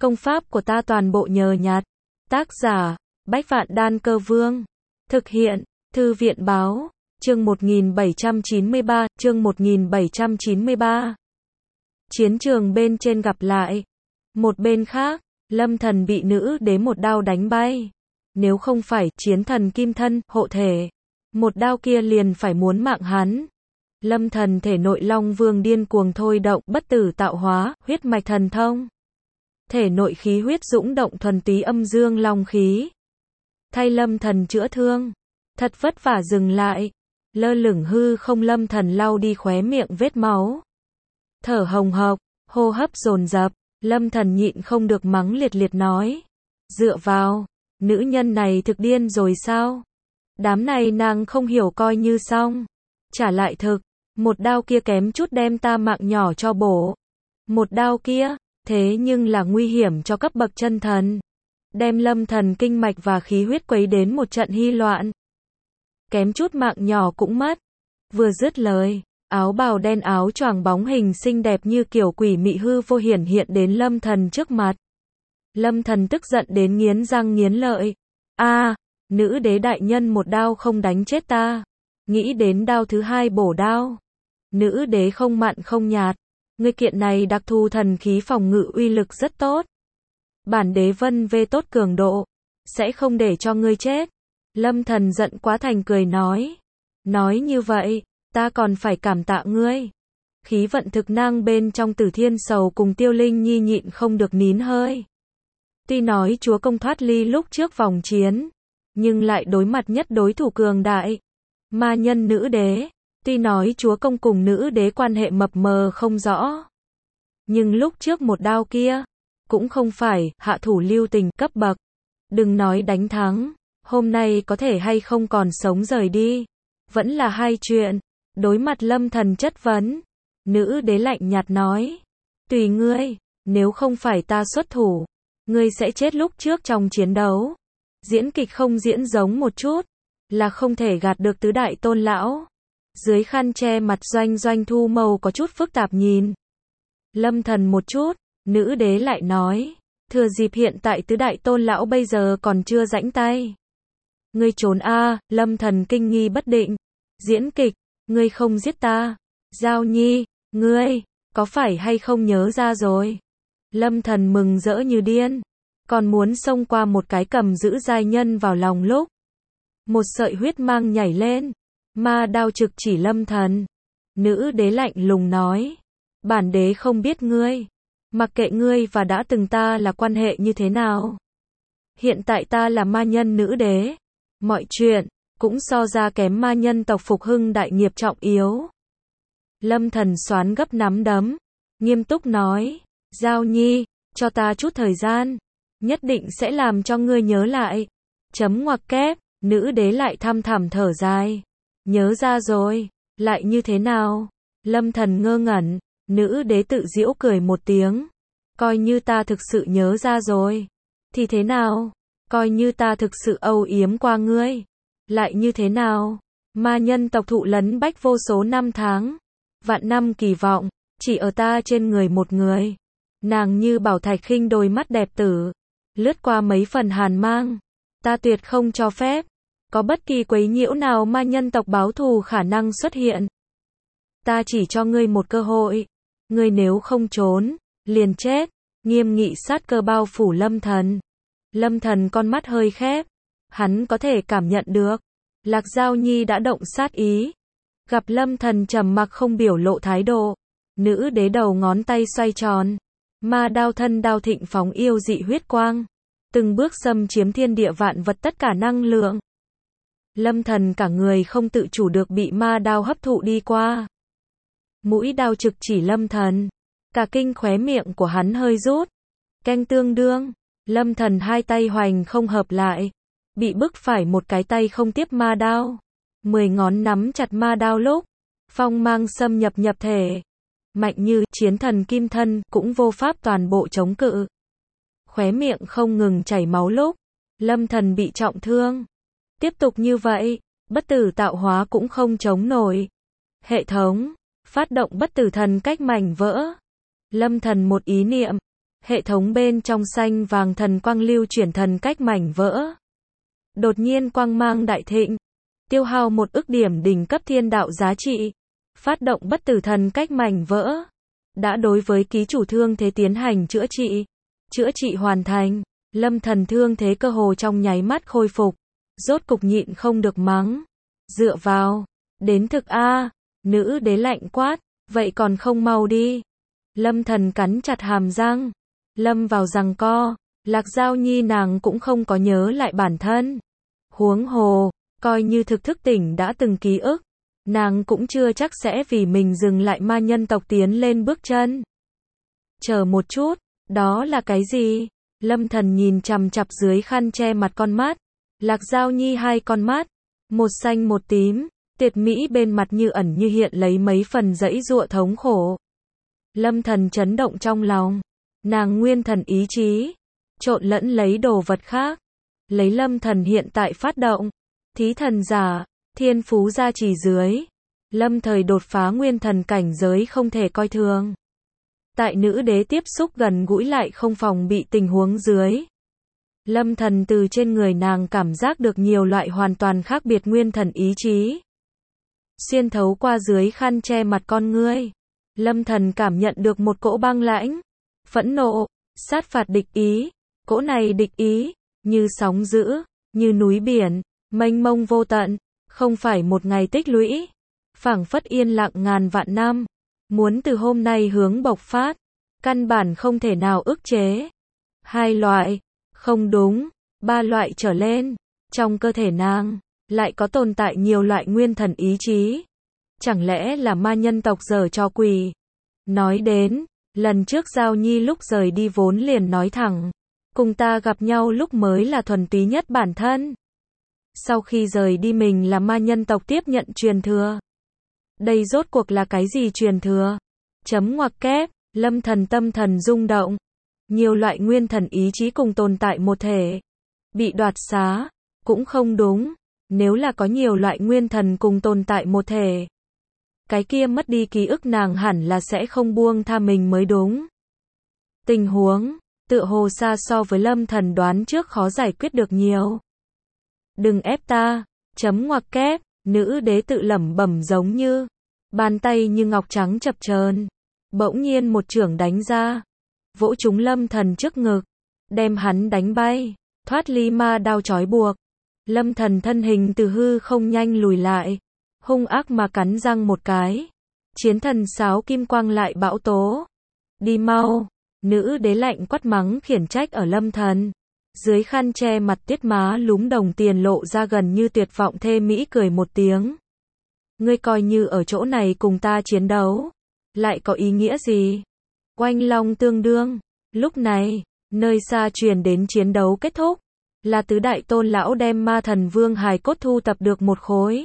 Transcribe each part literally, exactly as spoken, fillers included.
Công pháp của ta toàn bộ nhờ nhặt. Tác giả, Bách Vạn Đan Cơ Vương. Thực hiện, Thư viện Báo. Chương một nghìn bảy trăm chín mươi ba, chương một nghìn bảy trăm chín mươi ba. Chiến trường bên trên gặp lại. Một bên khác, Lâm Thần bị nữ đế một đao đánh bay. Nếu không phải chiến thần kim thân, hộ thể, một đao kia liền phải muốn mạng hắn. Lâm Thần thể nội Long Vương điên cuồng thôi động, bất tử tạo hóa, huyết mạch thần thông. Thể nội khí huyết dũng động thuần túy âm dương long khí. Thay Lâm Thần chữa thương. Thật vất vả dừng lại. Lơ lửng hư không, Lâm Thần lau đi khóe miệng vết máu. Thở hồng hộc, hô hấp dồn dập, Lâm Thần nhịn không được mắng liệt liệt nói. Dựa vào, nữ nhân này thực điên rồi sao? Đám này nàng không hiểu coi như xong. Trả lại thực, một đao kia kém chút đem ta mạng nhỏ cho bổ. Một đao kia, thế nhưng là nguy hiểm cho cấp bậc chân thần. Đem Lâm Thần kinh mạch và khí huyết quấy đến một trận hy loạn. Kém chút mạng nhỏ cũng mất. Vừa dứt lời, áo bào đen áo choàng bóng hình xinh đẹp như kiểu quỷ mị hư vô hiển hiện đến Lâm Thần trước mặt. Lâm Thần tức giận đến nghiến răng nghiến lợi. A, à, nữ đế đại nhân một đao không đánh chết ta. Nghĩ đến đao thứ hai bổ đao. Nữ đế không mặn không nhạt. Ngươi kiện này đặc thù thần khí phòng ngự uy lực rất tốt. Bản đế vân vê tốt cường độ. Sẽ không để cho ngươi chết. Lâm Thần giận quá thành cười nói. Nói như vậy, ta còn phải cảm tạ ngươi. Khí vận thực năng bên trong Tử Thiên Sầu cùng Tiêu Linh Nhi nhịn không được nín hơi. Tuy nói chúa công thoát ly lúc trước vòng chiến, nhưng lại đối mặt nhất đối thủ cường đại. Ma nhân nữ đế. Tuy nói chúa công cùng nữ đế quan hệ mập mờ không rõ, nhưng lúc trước một đao kia, cũng không phải hạ thủ lưu tình cấp bậc. Đừng nói đánh thắng, hôm nay có thể hay không còn sống rời đi, vẫn là hai chuyện. Đối mặt Lâm Thần chất vấn, nữ đế lạnh nhạt nói. Tùy ngươi, nếu không phải ta xuất thủ, ngươi sẽ chết lúc trước trong chiến đấu. Diễn kịch không diễn giống một chút, là không thể gạt được tứ đại tôn lão. Dưới khăn che mặt Doanh Doanh Thu màu có chút phức tạp nhìn Lâm Thần một chút, nữ đế lại nói. Thừa dịp hiện tại tứ đại tôn lão bây giờ còn chưa rãnh tay. Ngươi trốn a à, Lâm Thần kinh nghi bất định. Diễn kịch, ngươi không giết ta. Giao Nhi, ngươi, có phải hay không nhớ ra rồi? Lâm Thần mừng rỡ như điên. Còn muốn xông qua một cái cầm giữ giai nhân vào lòng lúc. Một sợi huyết mang nhảy lên. Ma đao trực chỉ Lâm Thần. Nữ đế lạnh lùng nói. Bản đế không biết ngươi. Mặc kệ ngươi và đã từng ta là quan hệ như thế nào. Hiện tại ta là ma nhân nữ đế. Mọi chuyện, cũng so ra kém ma nhân tộc phục hưng đại nghiệp trọng yếu. Lâm Thần xoán gấp nắm đấm. Nghiêm túc nói. Giao Nhi, cho ta chút thời gian. Nhất định sẽ làm cho ngươi nhớ lại. Chấm ngoặc kép, nữ đế lại thăm thẳm thở dài. Nhớ ra rồi, lại như thế nào? Lâm Thần ngơ ngẩn, nữ đế tự giễu cười một tiếng. Coi như ta thực sự nhớ ra rồi. Thì thế nào? Coi như ta thực sự âu yếm qua ngươi. Lại như thế nào? Ma nhân tộc thụ lấn bách vô số năm tháng. Vạn năm kỳ vọng, chỉ ở ta trên người một người. Nàng như bảo thạch khinh đôi mắt đẹp tử. Lướt qua mấy phần hàn mang. Ta tuyệt không cho phép. Có bất kỳ quấy nhiễu nào ma nhân tộc báo thù khả năng xuất hiện. Ta chỉ cho ngươi một cơ hội. Ngươi nếu không trốn, liền chết. Nghiêm nghị sát cơ bao phủ Lâm Thần. Lâm Thần con mắt hơi khép. Hắn có thể cảm nhận được. Lạc Giao Nhi đã động sát ý. Gặp Lâm Thần trầm mặc không biểu lộ thái độ. Nữ đế đầu ngón tay xoay tròn. Ma đao thân đao thịnh phóng yêu dị huyết quang. Từng bước xâm chiếm thiên địa vạn vật tất cả năng lượng. Lâm Thần cả người không tự chủ được bị ma đao hấp thụ đi qua. Mũi đao trực chỉ Lâm Thần. Cả kinh khóe miệng của hắn hơi rút. Canh tương đương. Lâm Thần hai tay hoành không hợp lại. Bị bức phải một cái tay không tiếp ma đao. Mười ngón nắm chặt ma đao lúc. Phong mang xâm nhập nhập thể. Mạnh như chiến thần kim thân cũng vô pháp toàn bộ chống cự. Khóe miệng không ngừng chảy máu lúc. Lâm Thần bị trọng thương. Tiếp tục như vậy, bất tử tạo hóa cũng không chống nổi. Hệ thống, phát động bất tử thần cách mảnh vỡ. Lâm Thần một ý niệm, Hệ thống bên trong xanh vàng thần quang lưu chuyển thần cách mảnh vỡ. Đột nhiên quang mang đại thịnh. Tiêu hao một ức điểm đỉnh cấp thiên đạo giá trị. Phát động bất tử thần cách mảnh vỡ. Đã đối với ký chủ thương thế tiến hành chữa trị. Chữa trị hoàn thành. Lâm Thần thương thế cơ hồ trong nháy mắt khôi phục. Rốt cục nhịn không được mắng. Dựa vào. Đến thực a. Nữ đế lạnh quát. Vậy còn không mau đi. Lâm Thần cắn chặt hàm răng. Lâm vào giằng co. Lạc Giao Nhi nàng cũng không có nhớ lại bản thân. Huống hồ. Coi như thực thức tỉnh đã từng ký ức. Nàng cũng chưa chắc sẽ vì mình dừng lại ma nhân tộc tiến lên bước chân. Chờ một chút. Đó là cái gì? Lâm Thần nhìn chằm chặp dưới khăn che mặt con mắt. Lạc Giao Nhi hai con mắt. Một xanh một tím. Tuyệt mỹ bên mặt như ẩn như hiện lấy mấy phần dãy dụa thống khổ. Lâm Thần chấn động trong lòng. Nàng nguyên thần ý chí. Trộn lẫn lấy đồ vật khác. Lấy Lâm Thần hiện tại phát động. Thí thần giả. Thiên phú gia trì dưới. Lâm thời đột phá nguyên thần cảnh giới không thể coi thường. Tại nữ đế tiếp xúc gần gũi lại không phòng bị tình huống dưới. Lâm Thần từ trên người nàng cảm giác được nhiều loại hoàn toàn khác biệt nguyên thần ý chí. Xuyên thấu qua dưới khăn che mặt con ngươi. Lâm Thần cảm nhận được một cỗ băng lãnh, phẫn nộ, sát phạt địch ý. Cỗ này địch ý, như sóng dữ, như núi biển, mênh mông vô tận, không phải một ngày tích lũy. Phảng phất yên lặng ngàn vạn năm. Muốn từ hôm nay hướng bộc phát. Căn bản không thể nào ức chế. Hai loại. Không đúng. Ba loại trở lên. Trong cơ thể nàng. Lại có tồn tại nhiều loại nguyên thần ý chí. Chẳng lẽ là ma nhân tộc giở trò quỷ. Nói đến. Lần trước Giao Nhi lúc rời đi vốn liền nói thẳng. Cùng ta gặp nhau lúc mới là thuần túy nhất bản thân. Sau khi rời đi mình là ma nhân tộc tiếp nhận truyền thừa. Đây rốt cuộc là cái gì truyền thừa? Chấm ngoặc kép. Lâm Thần tâm thần rung động. Nhiều loại nguyên thần ý chí cùng tồn tại một thể. Bị đoạt xá. Cũng không đúng. Nếu là có nhiều loại nguyên thần cùng tồn tại một thể. Cái kia mất đi ký ức nàng hẳn là sẽ không buông tha mình mới đúng. Tình huống. Tựa hồ xa so với Lâm Thần đoán trước khó giải quyết được nhiều. Đừng ép ta. Chấm ngoặc kép. Nữ đế tự lẩm bẩm giống như. Bàn tay như ngọc trắng chập chờn. Bỗng nhiên một chưởng đánh ra. Vỗ trúng Lâm Thần trước ngực. Đem hắn đánh bay. Thoát ly ma đao trói buộc. Lâm Thần thân hình từ hư không nhanh lùi lại. Hung ác mà cắn răng một cái. Chiến thần sáo kim quang lại bão tố. Đi mau. Nữ đế lạnh quát mắng khiển trách ở Lâm Thần. Dưới khăn che mặt tiết má lúm đồng tiền lộ ra gần như tuyệt vọng thê mỹ cười một tiếng. Ngươi coi như ở chỗ này cùng ta chiến đấu. Lại có ý nghĩa gì? Oanh long tương đương. Lúc này, nơi xa truyền đến chiến đấu kết thúc. Là tứ đại tôn lão đem ma thần vương hài cốt thu tập được một khối.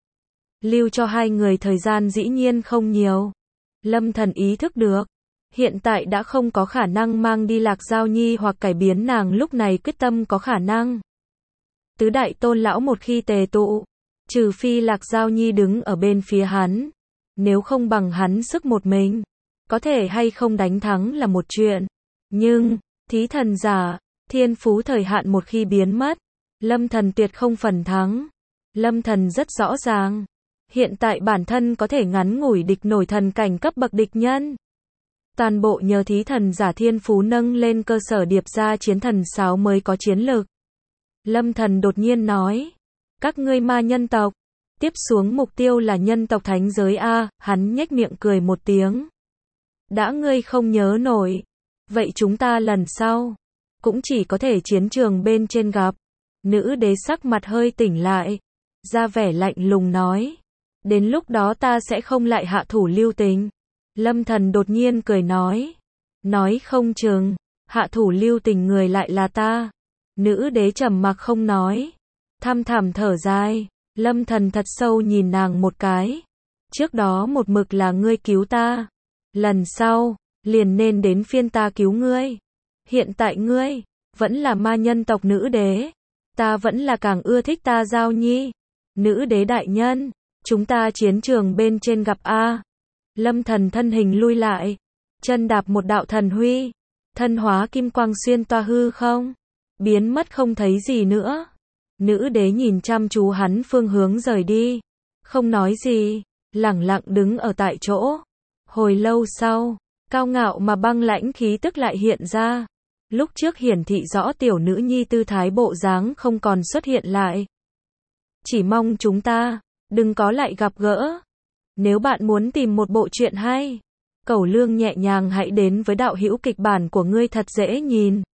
Lưu cho hai người thời gian dĩ nhiên không nhiều. Lâm Thần ý thức được. Hiện tại đã không có khả năng mang đi Lạc Giao Nhi hoặc cải biến nàng lúc này quyết tâm có khả năng. Tứ đại tôn lão một khi tề tụ. Trừ phi Lạc Giao Nhi đứng ở bên phía hắn. Nếu không bằng hắn sức một mình. Có thể hay không đánh thắng là một chuyện. Nhưng, thí thần giả, thiên phú thời hạn một khi biến mất. Lâm Thần tuyệt không phần thắng. Lâm Thần rất rõ ràng. Hiện tại bản thân có thể ngắn ngủi địch nổi thần cảnh cấp bậc địch nhân. Toàn bộ nhờ thí thần giả thiên phú nâng lên cơ sở điệp ra chiến thần sáo mới có chiến lực. Lâm Thần đột nhiên nói. Các ngươi ma nhân tộc. Tiếp xuống mục tiêu là nhân tộc thánh giới A. Hắn nhếch miệng cười một tiếng. Đã ngươi không nhớ nổi. Vậy chúng ta lần sau. Cũng chỉ có thể chiến trường bên trên gặp. Nữ đế sắc mặt hơi tỉnh lại. Ra vẻ lạnh lùng nói. Đến lúc đó ta sẽ không lại hạ thủ lưu tình. Lâm Thần đột nhiên cười nói. Nói không chừng. Hạ thủ lưu tình người lại là ta. Nữ đế trầm mặc không nói. Thăm thẳm thở dài. Lâm Thần thật sâu nhìn nàng một cái. Trước đó một mực là ngươi cứu ta. Lần sau, liền nên đến phiên ta cứu ngươi. Hiện tại ngươi, vẫn là ma nhân tộc nữ đế. Ta vẫn là càng ưa thích ta Giao Nhi. Nữ đế đại nhân, chúng ta chiến trường bên trên gặp A. Lâm Thần thân hình lui lại. Chân đạp một đạo thần huy. Thân hóa kim quang xuyên toa hư không, biến mất không thấy gì nữa. Nữ đế nhìn chăm chú hắn phương hướng rời đi, không nói gì, lẳng lặng đứng ở tại chỗ. Hồi lâu sau, cao ngạo mà băng lãnh khí tức lại hiện ra. Lúc trước hiển thị rõ tiểu nữ nhi tư thái bộ dáng không còn xuất hiện lại. Chỉ mong chúng ta đừng có lại gặp gỡ. Nếu bạn muốn tìm một bộ truyện hay, Cẩu Lương nhẹ nhàng hãy đến với đạo hữu kịch bản của ngươi thật dễ nhìn.